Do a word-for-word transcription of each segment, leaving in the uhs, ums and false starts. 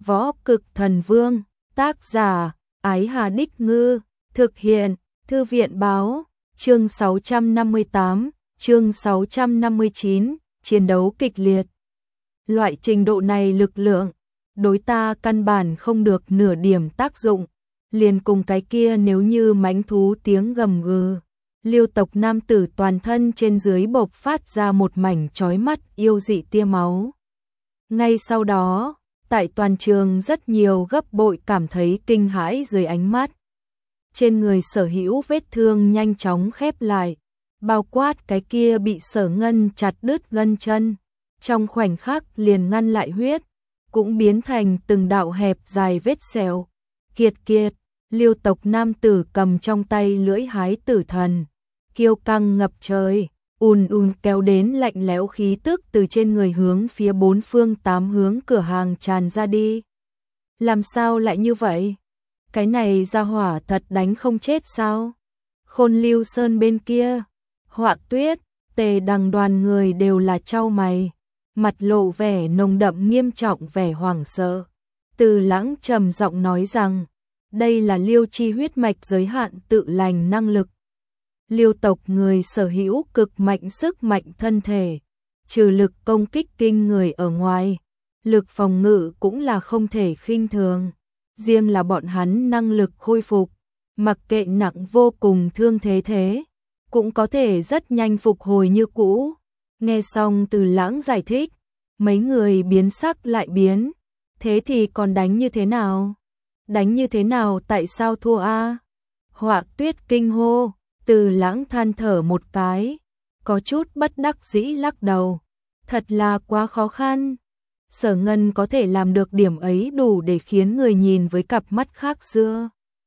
Võ Cực Thần Vương, tác giả, Ái Hà Đích Ngư, thực hiện, Thư viện báo, chương sáu trăm năm mươi tám, chương sáu trăm năm mươi chín, chiến đấu kịch liệt. Loại trình độ này lực lượng, đối ta căn bản không được nửa điểm tác dụng, liền cùng cái kia nếu như mãnh thú tiếng gầm gừ. Liêu tộc nam tử toàn thân trên dưới bộc phát ra một mảnh chói mắt yêu dị tia máu. Ngay sau đó, tại toàn trường rất nhiều gấp bội cảm thấy kinh hãi dưới ánh mắt. Trên người Sở Hữu vết thương nhanh chóng khép lại, bao quát cái kia bị Sở Ngân chặt đứt gân chân, trong khoảnh khắc liền ngăn lại huyết, cũng biến thành từng đạo hẹp dài vết sẹo. Kiệt kiệt, Liêu tộc nam tử cầm trong tay lưỡi hái tử thần, kiêu căng ngập trời, ùn ùn kéo đến lạnh lẽo khí tức từ trên người hướng phía bốn phương tám hướng cửa hàng tràn ra đi. Làm sao lại như vậy? Cái này ra hỏa thật đánh không chết sao? Khôn Lưu Sơn bên kia, Họa Tuyết, Tề Đằng đoàn người đều là chau mày, mặt lộ vẻ nồng đậm nghiêm trọng vẻ hoảng sợ. Từ Lãng trầm giọng nói rằng, đây là Liêu chi huyết mạch giới hạn tự lành năng lực. Liêu tộc người sở hữu cực mạnh sức mạnh thân thể, trừ lực công kích kinh người ở ngoài, lực phòng ngự cũng là không thể khinh thường. Riêng là bọn hắn năng lực khôi phục, mặc kệ nặng vô cùng thương thế thế, cũng có thể rất nhanh phục hồi như cũ. Nghe xong Từ Lãng giải thích, mấy người biến sắc lại biến, thế thì còn đánh như thế nào? Đánh như thế nào tại sao thua a? Họa Tuyết kinh hô. Từ Lãng than thở một cái, có chút bất đắc dĩ lắc đầu. Thật là quá khó khăn. Sở Ngân có thể làm được điểm ấy đủ để khiến người nhìn với cặp mắt khác xưa.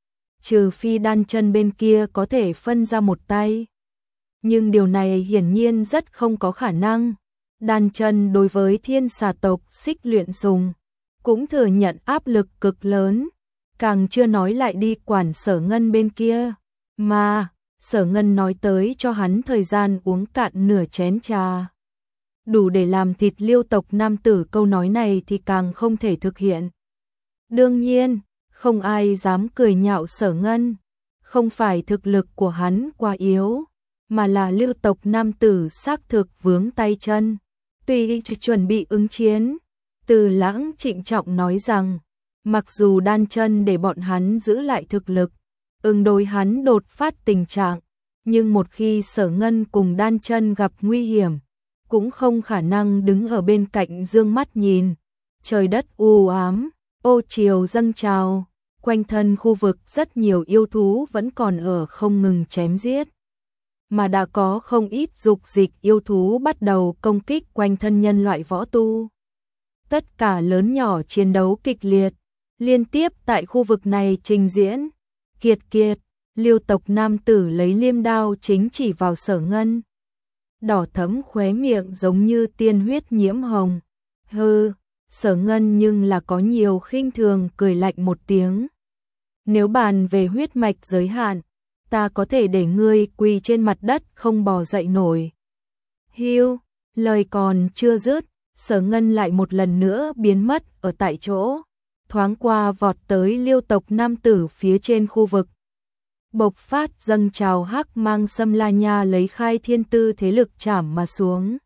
Trừ phi đan chân bên kia có thể phân ra một tay. Nhưng điều này hiển nhiên rất không có khả năng. Đan chân đối với thiên xà tộc xích luyện dùng, cũng thừa nhận áp lực cực lớn. Càng chưa nói lại đi quản Sở Ngân bên kia. Mà Sở Ngân nói tới cho hắn thời gian uống cạn nửa chén trà. Đủ để làm thịt Liêu tộc nam tử, câu nói này thì càng không thể thực hiện. Đương nhiên, không ai dám cười nhạo Sở Ngân. Không phải thực lực của hắn quá yếu, mà là Liêu tộc nam tử xác thực vướng tay chân. Tuy chuẩn bị ứng chiến, Từ Lãng trịnh trọng nói rằng, mặc dù đan chân để bọn hắn giữ lại thực lực, ứng đối hắn đột phát tình trạng, nhưng một khi Sở Ngân cùng đan chân gặp nguy hiểm, cũng không khả năng đứng ở bên cạnh dương mắt nhìn. Trời đất u ám, ô chiều dâng trào, quanh thân khu vực rất nhiều yêu thú vẫn còn ở không ngừng chém giết. Mà đã có không ít dục dịch yêu thú bắt đầu công kích quanh thân nhân loại võ tu. Tất cả lớn nhỏ chiến đấu kịch liệt, liên tiếp tại khu vực này trình diễn. Kiệt kiệt, Liêu tộc nam tử lấy liêm đao chính chỉ vào Sở Ngân. Đỏ thẫm khóe miệng giống như tiên huyết nhiễm hồng. Hừ, Sở Ngân nhưng là có nhiều khinh thường cười lạnh một tiếng. Nếu bàn về huyết mạch giới hạn, ta có thể để ngươi quỳ trên mặt đất không bò dậy nổi. Hiu, lời còn chưa dứt, Sở Ngân lại một lần nữa biến mất ở tại chỗ, thoáng qua vọt tới Liêu tộc nam tử phía trên khu vực. Bộc phát dâng trào hắc mang xâm la nha lấy khai thiên tư thế lực chảm mà xuống.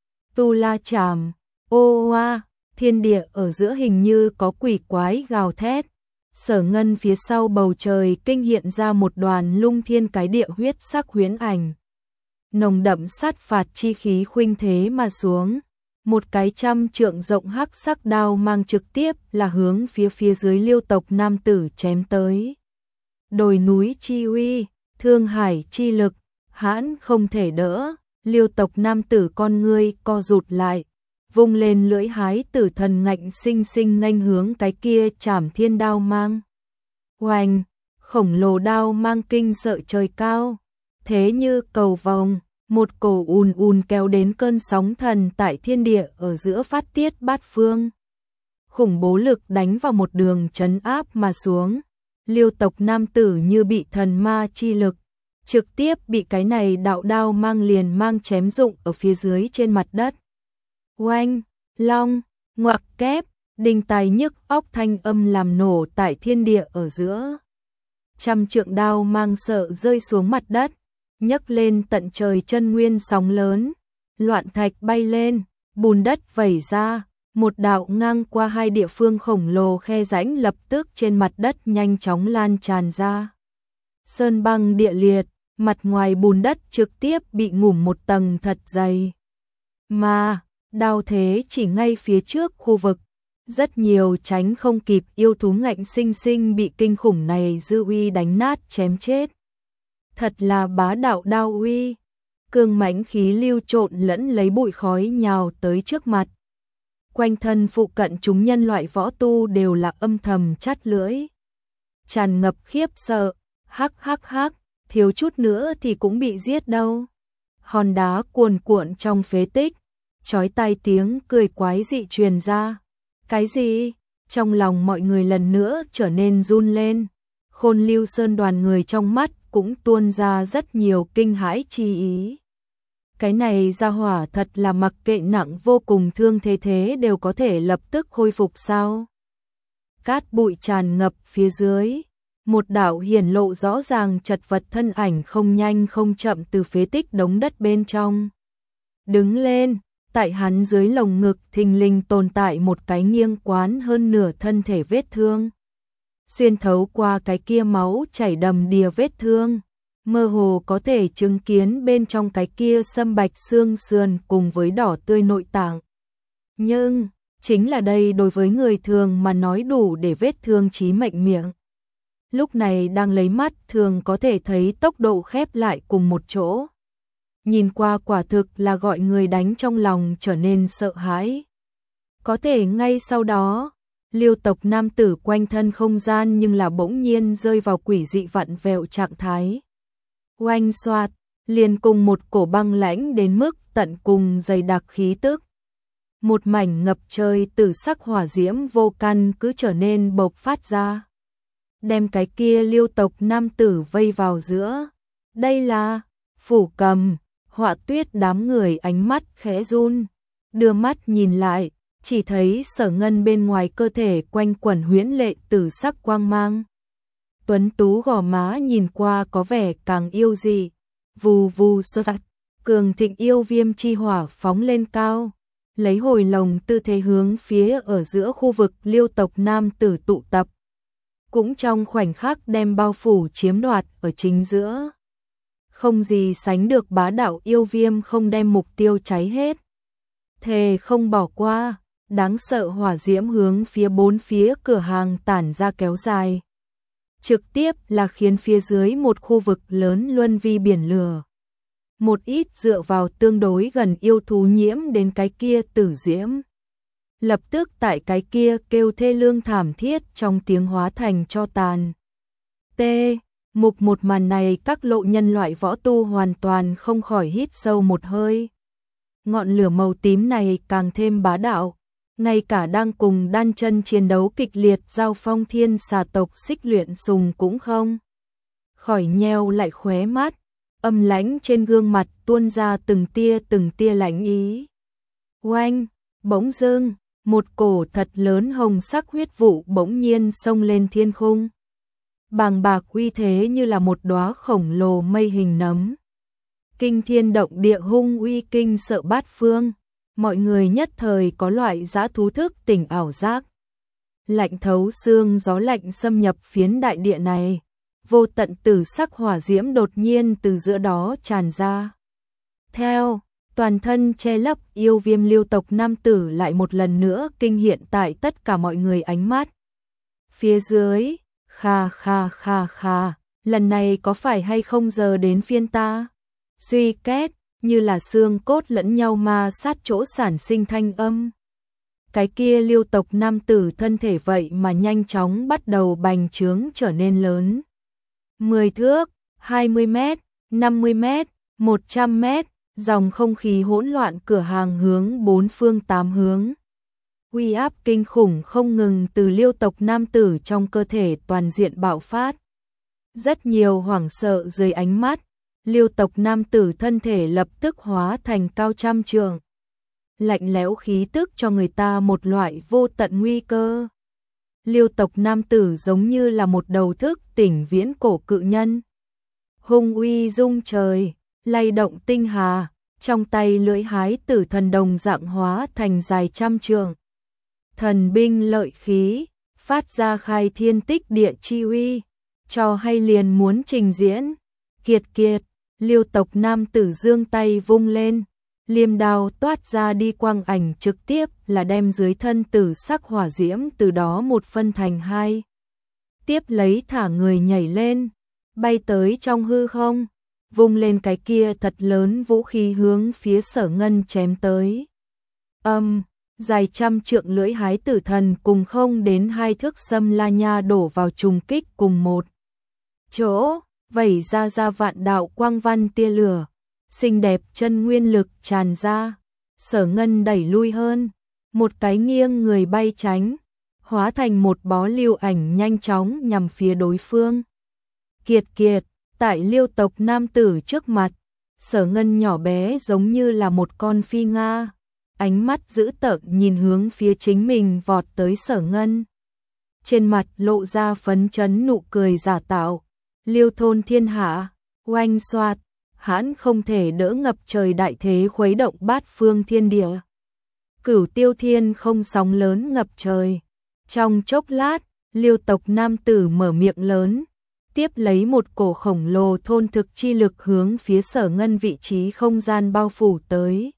Tu la chảm, ô oa, thiên địa ở giữa hình như có quỷ quái gào thét. Sở Ngân phía sau bầu trời kinh hiện ra một đoàn lung thiên cái địa huyết sắc huyễn ảnh. Nồng đậm sát phạt chi khí khuynh thế mà xuống. Một cái trăm trượng rộng hắc sắc đao mang trực tiếp là hướng phía phía dưới Liêu tộc nam tử chém tới. Đồi núi chi uy, thương hải chi lực, hãn không thể đỡ. Liêu tộc nam tử con ngươi co rụt lại, vung lên lưỡi hái tử thần ngạnh sinh sinh nghênh hướng cái kia chảm thiên đao mang. Oanh, khổng lồ đao mang kinh sợ trời cao, thế như cầu vồng, một cổ ùn ùn kéo đến cơn sóng thần tại thiên địa ở giữa phát tiết bát phương. Khủng bố lực đánh vào một đường trấn áp mà xuống. Liêu tộc nam tử như bị thần ma chi lực, trực tiếp bị cái này đạo đao mang liền mang chém rụng ở phía dưới trên mặt đất. Oanh, long, ngoặc kép, Đinh tai nhức óc thanh âm làm nổ tại thiên địa ở giữa. Trăm trượng đao mang sợ rơi xuống mặt đất, nhấc lên tận trời chân nguyên sóng lớn, loạn thạch bay lên, bùn đất vẩy ra, một đạo ngang qua hai địa phương khổng lồ khe rãnh lập tức trên mặt đất nhanh chóng lan tràn ra. Sơn băng địa liệt, mặt ngoài bùn đất trực tiếp bị ngủm một tầng thật dày. Mà, đao thế chỉ ngay phía trước khu vực, rất nhiều tránh không kịp yêu thú ngạnh sinh sinh bị kinh khủng này dư uy đánh nát chém chết. Thật là bá đạo đao uy, cương mãnh khí lưu trộn lẫn lấy bụi khói nhào tới trước mặt. Quanh thân phụ cận chúng nhân loại võ tu đều là âm thầm chát lưỡi. Tràn ngập khiếp sợ, hắc hắc hắc, thiếu chút nữa thì cũng bị giết đâu. Hòn đá cuồn cuộn trong phế tích, chói tai tiếng cười quái dị truyền ra. Cái gì? Trong lòng mọi người lần nữa trở nên run lên. Khôn Lưu Sơn đoàn người trong mắt cũng tuôn ra rất nhiều kinh hãi chi ý. Cái này ra hỏa thật là mặc kệ nặng vô cùng thương thế thế đều có thể lập tức khôi phục sao? Cát bụi tràn ngập phía dưới, một đạo hiển lộ rõ ràng chật vật thân ảnh không nhanh không chậm từ phế tích đống đất bên trong. Đứng lên, tại hắn dưới lồng ngực thình lình tồn tại một cái nghiêng quán hơn nửa thân thể vết thương. Xuyên thấu qua cái kia máu chảy đầm đìa vết thương, mơ hồ có thể chứng kiến bên trong cái kia sâm bạch xương sườn cùng với đỏ tươi nội tạng. Nhưng, chính là đây đối với người thường mà nói đủ để vết thương chí mệnh miệng. Lúc này đang lấy mắt thường có thể thấy tốc độ khép lại cùng một chỗ. Nhìn qua quả thực là gọi người đánh trong lòng trở nên sợ hãi. Có thể ngay sau đó, Liêu tộc nam tử quanh thân không gian nhưng là bỗng nhiên rơi vào quỷ dị vặn vẹo trạng thái. Oanh xoạt, liền cùng một cổ băng lãnh đến mức tận cùng dày đặc khí tức. Một mảnh ngập trời tử sắc hỏa diễm vô căn cứ trở nên bộc phát ra. Đem cái kia Liêu tộc nam tử vây vào giữa. Đây là Phủ Cầm. Họa Tuyết đám người ánh mắt khẽ run, đưa mắt nhìn lại, chỉ thấy Sở Ngân bên ngoài cơ thể quanh quẩn huyễn lệ tử sắc quang mang. Tuấn tú gò má nhìn qua có vẻ càng yêu dị, vù vù sơ tạt, cường thịnh yêu viêm chi hỏa phóng lên cao, lấy hồi lồng tư thế hướng phía ở giữa khu vực Liêu tộc nam tử tụ tập. Cũng trong khoảnh khắc đem bao phủ chiếm đoạt ở chính giữa. Không gì sánh được bá đạo yêu viêm không đem mục tiêu cháy hết. Thề không bỏ qua, đáng sợ hỏa diễm hướng phía bốn phía cửa hàng tản ra kéo dài. Trực tiếp là khiến phía dưới một khu vực lớn luân vi biển lửa. Một ít dựa vào tương đối gần yêu thú nhiễm đến cái kia tử diễm. Lập tức tại cái kia kêu thê lương thảm thiết trong tiếng hóa thành cho tàn. T. Mục một màn này các lộ nhân loại võ tu hoàn toàn không khỏi hít sâu một hơi. Ngọn lửa màu tím này càng thêm bá đạo, ngay cả đang cùng đan chân chiến đấu kịch liệt giao phong thiên xà tộc Xích Luyện Sùng cũng không khỏi nheo lại khóe mắt, âm lãnh trên gương mặt tuôn ra từng tia từng tia lãnh ý. Oanh, bỗng dưng, một cổ thật lớn hồng sắc huyết vụ bỗng nhiên xông lên thiên khung. Bàng bạc uy thế như là một đóa khổng lồ mây hình nấm. Kinh thiên động địa hung uy kinh sợ bát phương, mọi người nhất thời có loại dã thú thức tỉnh ảo giác. Lạnh thấu xương gió lạnh xâm nhập phiến đại địa này, vô tận tử sắc hỏa diễm đột nhiên từ giữa đó tràn ra. Theo, toàn thân che lấp yêu viêm Liêu tộc nam tử lại một lần nữa kinh hiện tại tất cả mọi người ánh mắt. Phía dưới, kha kha kha kha, lần này có phải hay không giờ đến phiên ta? Suy két, như là xương cốt lẫn nhau ma sát chỗ sản sinh thanh âm. Cái kia Liêu tộc nam tử thân thể vậy mà nhanh chóng bắt đầu bành trướng trở nên lớn. mười thước, hai mươi mét, năm mươi mét, một trăm mét, dòng không khí hỗn loạn cửa hàng hướng bốn phương tám hướng. Uy áp kinh khủng không ngừng từ Liêu tộc nam tử trong cơ thể toàn diện bạo phát. Rất nhiều hoảng sợ dưới ánh mắt, Liêu tộc nam tử thân thể lập tức hóa thành cao trăm trượng. lạnh lẽo khí tức cho người ta một loại vô tận nguy cơ. Liêu tộc nam tử giống như là một đầu thức tỉnh viễn cổ cự nhân. Hung uy rung trời, lay động tinh hà, trong tay lưỡi hái tử thần đồng dạng hóa thành dài trăm trượng. Thần binh lợi khí, phát ra khai thiên tích địa chi uy, cho hay liền muốn trình diễn. Kiệt kiệt, Liêu tộc nam tử giương tay vung lên, liêm đao toát ra đi quang ảnh trực tiếp là đem dưới thân tử sắc hỏa diễm từ đó một phân thành hai. Tiếp lấy thả người nhảy lên, bay tới trong hư không, vung lên cái kia thật lớn vũ khí hướng phía Sở Ngân chém tới. Âm, dài trăm trượng lưỡi hái tử thần cùng không đến hai thước xâm la nha đổ vào trùng kích cùng một chỗ, vẩy ra ra vạn đạo quang văn tia lửa, xinh đẹp chân nguyên lực tràn ra. Sở Ngân đẩy lui hơn, một cái nghiêng người bay tránh, hóa thành một bó lưu ảnh nhanh chóng nhằm phía đối phương. Kiệt kiệt, tại Liêu tộc nam tử trước mặt, Sở Ngân nhỏ bé giống như là một con phi nga, ánh mắt dữ tợn nhìn hướng phía chính mình vọt tới Sở Ngân. Trên mặt lộ ra phấn chấn nụ cười giả tạo. Liêu thôn thiên hạ, oanh xoạt, hãn không thể đỡ ngập trời đại thế khuấy động bát phương thiên địa. Cửu tiêu thiên không sóng lớn ngập trời. Trong chốc lát, Liêu tộc nam tử mở miệng lớn, tiếp lấy một cổ khổng lồ thôn thực chi lực hướng phía Sở Ngân vị trí không gian bao phủ tới.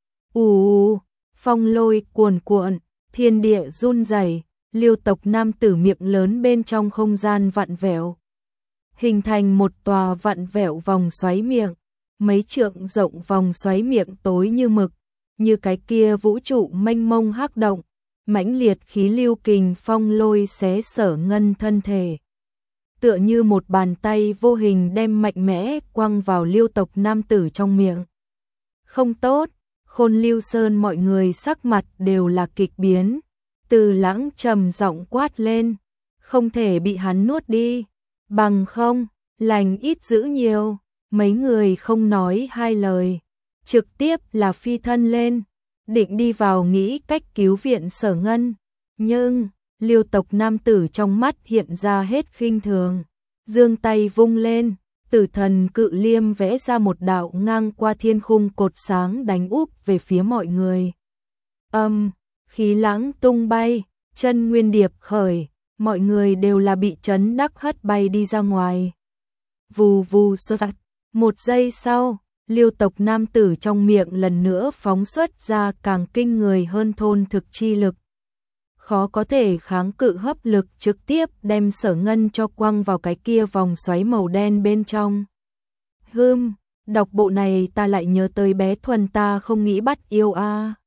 Ù, phong lôi cuồn cuộn, thiên địa run rẩy, Liêu tộc nam tử miệng lớn bên trong không gian vặn vẹo, hình thành một tòa vặn vẹo vòng xoáy miệng, mấy trượng rộng vòng xoáy miệng tối như mực, như cái kia vũ trụ mênh mông hắc động, mãnh liệt khí lưu kình phong lôi xé Sở Ngân thân thể. Tựa như một bàn tay vô hình đem mạnh mẽ quăng vào Liêu tộc nam tử trong miệng. Không tốt, Khôn Lưu Sơn mọi người sắc mặt đều là kịch biến, Từ Lãng trầm giọng quát lên, không thể bị hắn nuốt đi, bằng không, lành ít giữ nhiều. Mấy người không nói hai lời, trực tiếp là phi thân lên, định đi vào nghĩ cách cứu viện Sở Ngân. Nhưng, Liêu tộc nam tử trong mắt hiện ra hết khinh thường, giương tay vung lên, tử thần cự liêm vẽ ra một đạo ngang qua thiên khung cột sáng đánh úp về phía mọi người. Âm, khí lãng tung bay, chân nguyên điệp khởi, mọi người đều là bị chấn đắc hất bay đi ra ngoài. Vù vù xoạt, một giây sau, Liêu tộc nam tử trong miệng lần nữa phóng xuất ra càng kinh người hơn thôn thực chi lực. Khó có thể kháng cự hấp lực trực tiếp đem Sở Ngân cho quăng vào cái kia vòng xoáy màu đen bên trong. Hừm, đọc bộ này ta lại nhớ tới bé Thuần ta không nghĩ bắt yêu a. À.